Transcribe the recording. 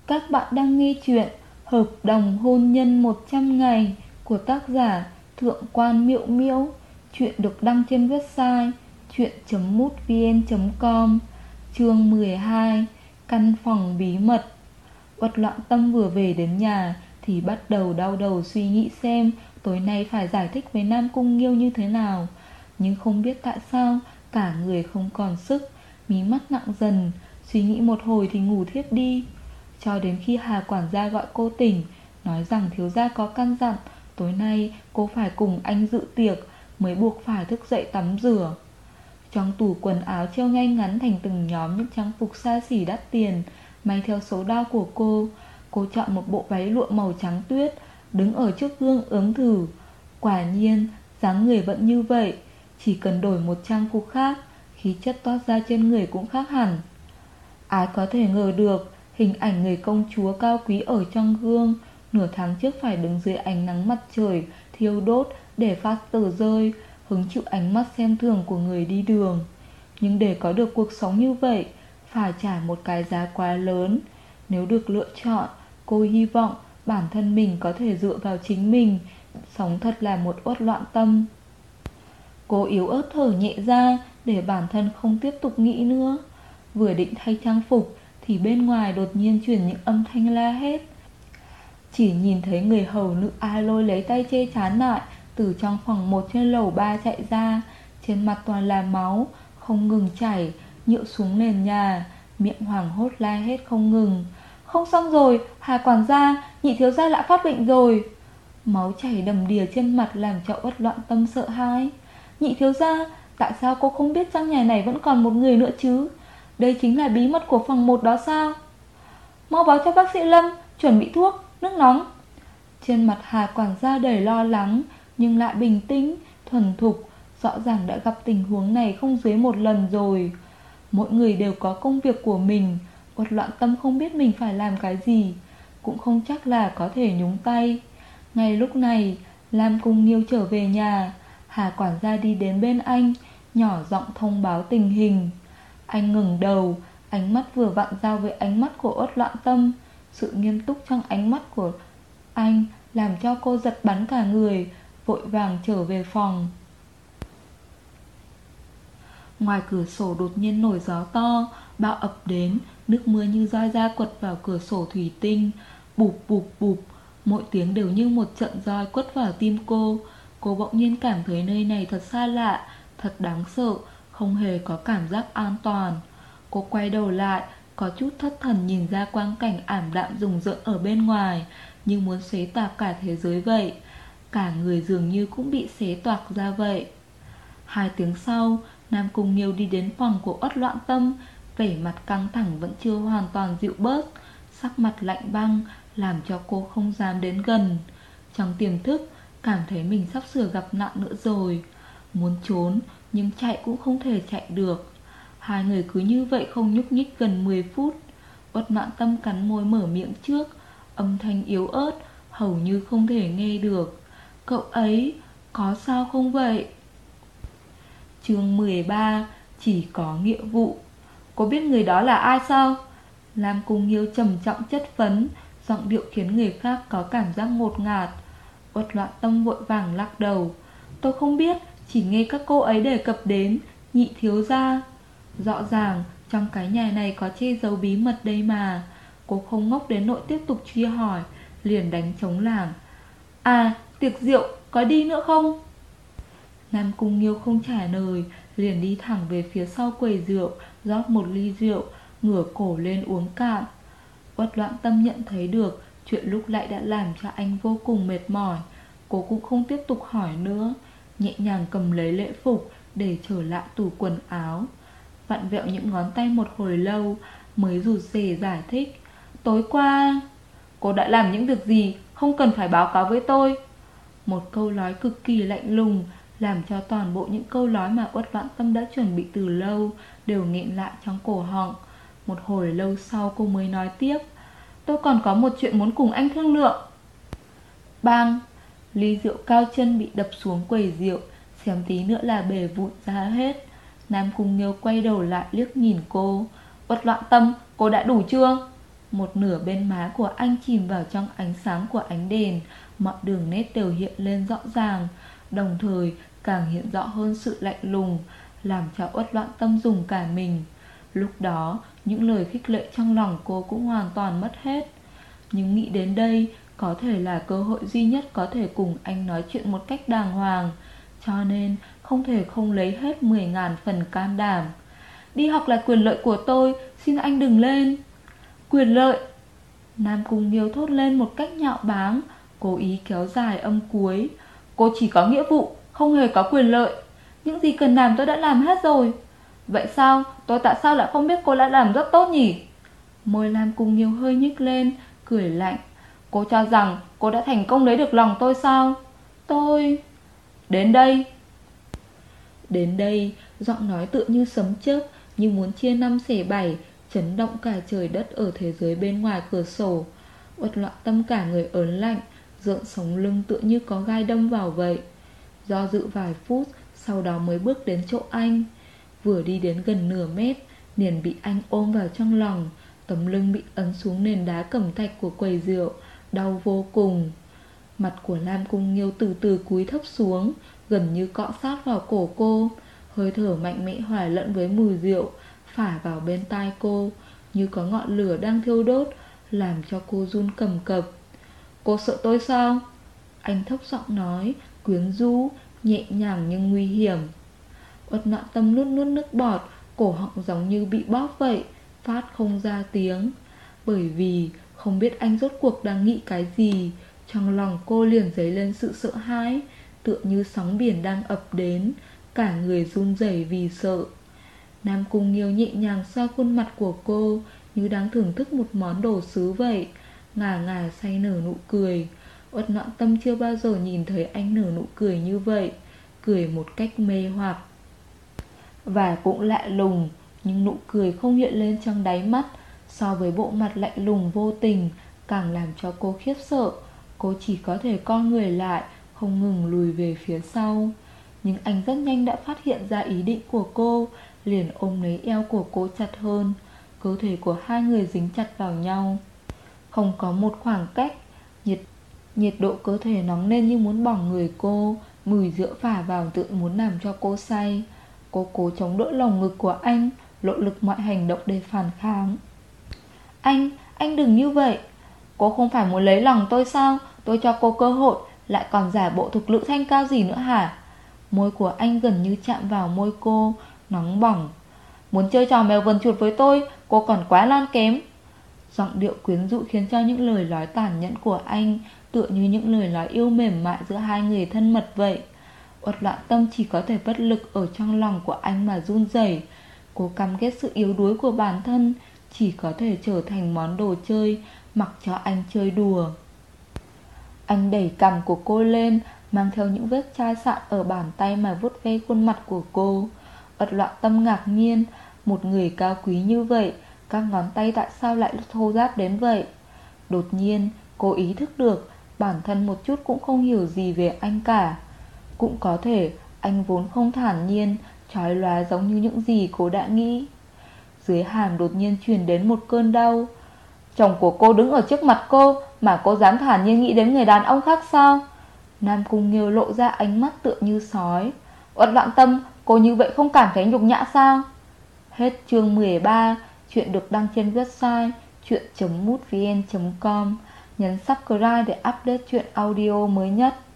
Các bạn đang nghe chuyện Hợp đồng hôn nhân 100 ngày của tác giả Thượng quan Miệu Miễu. Chuyện được đăng trên website chuyện.mútvn.com. Chương 12. Căn phòng bí mật. Uất Loạn Tâm vừa về đến nhà thì bắt đầu đau đầu suy nghĩ xem tối nay phải giải thích với Nam Cung Nghiêu như thế nào. Nhưng không biết tại sao cả người không còn sức, mí mắt nặng dần, suy nghĩ một hồi thì ngủ thiếp đi. Cho đến khi Hà quản gia gọi cô tỉnh, nói rằng thiếu gia có căn dặn tối nay cô phải cùng anh dự tiệc, mới buộc phải thức dậy tắm rửa. Trong tủ quần áo treo ngay ngắn thành từng nhóm những trang phục xa xỉ đắt tiền, may theo số đo của cô chọn một bộ váy lụa màu trắng tuyết, đứng ở trước gương ướm thử. Quả nhiên, dáng người vẫn như vậy, chỉ cần đổi một trang phục khác, khí chất toát ra trên người cũng khác hẳn. Ai có thể ngờ được hình ảnh người công chúa cao quý ở trong gương nửa tháng trước phải đứng dưới ánh nắng mặt trời thiêu đốt để phát tờ rơi, hứng chịu ánh mắt xem thường của người đi đường. Nhưng để có được cuộc sống như vậy, phải trả một cái giá quá lớn. Nếu được lựa chọn, cô hy vọng bản thân mình có thể dựa vào chính mình, sống thật là một Uất Loạn Tâm. Cô yếu ớt thở nhẹ ra để bản thân không tiếp tục nghĩ nữa. Vừa định thay trang phục thì bên ngoài đột nhiên truyền những âm thanh la hét. Chỉ nhìn thấy người hầu nữ A Lôi lấy tay che chán lại, từ trong phòng 1 trên lầu 3 chạy ra, trên mặt toàn là máu, không ngừng chảy, nhựa xuống nền nhà, miệng hoảng hốt la hét không ngừng. Không xong rồi, Hà quản gia, nhị thiếu gia lại phát bệnh rồi. Máu chảy đầm đìa trên mặt làm cho Uất Loạn Tâm sợ hãi. Nhị thiếu gia, tại sao cô không biết trong nhà này vẫn còn một người nữa chứ? Đây chính là bí mật của phòng 1 đó sao? Mau báo cho bác sĩ Lâm, chuẩn bị thuốc, nước nóng. Trên mặt Hà quản gia đầy lo lắng, nhưng lại bình tĩnh, thuần thục. Rõ ràng đã gặp tình huống này không dưới 1 lần rồi. Mỗi người đều có công việc của mình. Uất Loạn Tâm không biết mình phải làm cái gì, cũng không chắc là có thể nhúng tay. Ngay lúc này, Nam Cung Nghiêu trở về nhà. Hà quản gia đi đến bên anh, nhỏ giọng thông báo tình hình. Anh ngẩng đầu, ánh mắt vừa vặn giao với ánh mắt của Uất Loạn Tâm. Sự nghiêm túc trong ánh mắt của anh làm cho cô giật bắn cả người, vội vàng trở về phòng. Ngoài cửa sổ đột nhiên nổi gió to, bão ập đến, nước mưa như roi da quật vào cửa sổ thủy tinh. Bụp bụp bụp, mỗi tiếng đều như một trận roi quất vào tim cô. Cô bỗng nhiên cảm thấy nơi này thật xa lạ, thật đáng sợ, không hề có cảm giác an toàn. Cô quay đầu lại, có chút thất thần nhìn ra quang cảnh ảm đạm rùng rợn ở bên ngoài, như muốn xé toạc cả thế giới vậy. Cả người dường như cũng bị xé toạc ra vậy. 2 tiếng sau, Nam Cung Nghiêu đi đến phòng của Uất Loạn Tâm, vẻ mặt căng thẳng vẫn chưa hoàn toàn dịu bớt, sắc mặt lạnh băng làm cho cô không dám đến gần. Trong tiềm thức cảm thấy mình sắp sửa gặp nạn nữa rồi. Muốn trốn nhưng chạy cũng không thể chạy được. 2 người cứ như vậy không nhúc nhích gần 10 phút. Uất Loạn Tâm cắn môi mở miệng trước, âm thanh yếu ớt, hầu như không thể nghe được. Cậu ấy có sao không vậy? Chương 13. Chỉ có nghĩa vụ. Cô biết người đó là ai sao? Nam Cung Nghiêu trầm trọng chất vấn, giọng điệu khiến người khác có cảm giác ngột ngạt. Uất Loạn Tâm vội vàng lắc đầu. Tôi không biết, chỉ nghe các cô ấy đề cập đến nhị thiếu gia. Rõ ràng trong cái nhà này có che giấu bí mật đây mà. Cô không ngốc đến nỗi tiếp tục truy hỏi, liền đánh trống lảng. À, tiệc rượu có đi nữa không? Nam Cung Nghiêu không trả lời, liền đi thẳng về phía sau quầy rượu, rót một ly rượu, ngửa cổ lên uống cạn. Uất Loạn Tâm nhận thấy được chuyện lúc nãy đã làm cho anh vô cùng mệt mỏi. Cô cũng không tiếp tục hỏi nữa, nhẹ nhàng cầm lấy lễ phục để trở lại tủ quần áo. Vặn vẹo những ngón tay một hồi lâu mới rụt rè giải thích. Tối qua cô đã làm những việc gì, không cần phải báo cáo với tôi. Một câu nói cực kỳ lạnh lùng làm cho toàn bộ những câu nói mà Uất Loạn Tâm đã chuẩn bị từ lâu đều nghẹn lại trong cổ họng. Một hồi lâu sau cô mới nói tiếp. Tôi còn có một chuyện muốn cùng anh thương lượng. Bang! Ly rượu cao chân bị đập xuống quầy rượu, xém tí nữa là bể vụn ra hết. Nam Cung Nghiêu quay đầu lại liếc nhìn cô. Uất Loạn Tâm, cô đã đủ chưa? Một nửa bên má của anh chìm vào trong ánh sáng của ánh đèn, mọi đường nét đều hiện lên rõ ràng, đồng thời càng hiện rõ hơn sự lạnh lùng, làm cho Uất Loạn Tâm rùng cả mình. Lúc đó, những lời khích lệ trong lòng cô cũng hoàn toàn mất hết. Nhưng nghĩ đến đây, có thể là cơ hội duy nhất có thể cùng anh nói chuyện một cách đàng hoàng, cho nên không thể không lấy hết 10.000 phần can đảm. Đi học là quyền lợi của tôi, xin anh đừng lên. Quyền lợi? Nam Cung Nghiêu thốt lên một cách nhạo báng, cố ý kéo dài âm cuối. Cô chỉ có nghĩa vụ, không hề có quyền lợi. Những gì cần làm tôi đã làm hết rồi. Vậy sao? Tôi tại sao lại không biết cô đã làm rất tốt nhỉ? Môi Nam Cung Nghiêu hơi nhếch lên, cười lạnh. Cô cho rằng cô đã thành công lấy được lòng tôi sao? Tôi... Đến đây. Đến đây, giọng nói tựa như sấm chớp, như muốn chia năm xẻ bảy, chấn động cả trời đất ở thế giới bên ngoài cửa sổ. Uất Loạn Tâm cả người ớn lạnh, rợn sống lưng tựa như có gai đâm vào vậy. Do dự vài phút, sau đó mới bước đến chỗ anh. Vừa đi đến gần nửa mét, liền bị anh ôm vào trong lòng, tấm lưng bị ấn xuống nền đá cẩm thạch của quầy rượu, đau vô cùng. Mặt của Nam Cung Nghiêu từ từ cúi thấp xuống, gần như cọ sát vào cổ cô. Hơi thở mạnh mẽ hòa lẫn với mùi rượu phả vào bên tai cô, như có ngọn lửa đang thiêu đốt, làm cho cô run cầm cập. Cô sợ tôi sao? Anh thấp giọng nói, quyến rũ, nhẹ nhàng nhưng nguy hiểm. Uất Loạn Tâm nuốt nuốt nước bọt, cổ họng giống như bị bóp vậy, phát không ra tiếng. Bởi vì không biết anh rốt cuộc đang nghĩ cái gì, trong lòng cô liền dấy lên sự sợ hãi, tựa như sóng biển đang ập đến, cả người run rẩy vì sợ. Nam Cung Nghiêu nhẹ nhàng xoa khuôn mặt của cô, như đang thưởng thức một món đồ sứ vậy, ngà ngà say nở nụ cười. Uất Loạn Tâm chưa bao giờ nhìn thấy anh nở nụ cười như vậy, cười một cách mê hoặc. Và cũng lạ lùng, nhưng nụ cười không hiện lên trong đáy mắt, so với bộ mặt lạnh lùng vô tình, càng làm cho cô khiếp sợ. Cô chỉ có thể co người lại, không ngừng lùi về phía sau. Nhưng anh rất nhanh đã phát hiện ra ý định của cô, liền ôm lấy eo của cô chặt hơn. Cơ thể của hai người dính chặt vào nhau, không có một khoảng cách. Nhiệt độ cơ thể nóng lên như muốn bỏng người cô, mùi rượu phả vào tự muốn làm cho cô say. Cô cố chống đỡ lồng ngực của anh, nỗ lực mọi hành động để phản kháng. Anh đừng như vậy. Cô không phải muốn lấy lòng tôi sao? Tôi cho cô cơ hội, lại còn giả bộ thục nữ thanh cao gì nữa hả? Môi của anh gần như chạm vào môi cô, nóng bỏng. Muốn chơi trò mèo vần chuột với tôi, cô còn quá lon kém. Giọng điệu quyến rũ khiến cho những lời nói tàn nhẫn của anh tựa như những lời nói yêu mềm mại giữa hai người thân mật vậy. Uất Loạn Tâm chỉ có thể bất lực ở trong lòng của anh mà run rẩy. Cô căm ghét sự yếu đuối của bản thân, chỉ có thể trở thành món đồ chơi, mặc cho anh chơi đùa. Anh đẩy cằm của cô lên, mang theo những vết chai sạn ở bàn tay mà vuốt ve khuôn mặt của cô. Uất Loạn Tâm ngạc nhiên, một người cao quý như vậy, các ngón tay tại sao lại thô ráp đến vậy? Đột nhiên, cô ý thức được bản thân một chút cũng không hiểu gì về anh cả. Cũng có thể anh vốn không thản nhiên, chói lóa giống như những gì cô đã nghĩ. Dưới hàm đột nhiên truyền đến một cơn đau. Chồng của cô đứng ở trước mặt cô mà cô dám thản nhiên nghĩ đến người đàn ông khác sao? Nam Cung Nghiêu lộ ra ánh mắt tựa như sói. Uất Loạn Tâm, cô như vậy không cảm thấy nhục nhã sao? Hết chương 13. Chuyện được đăng trên website chuyện.mútvn.com. Nhấn subscribe để update chuyện audio mới nhất.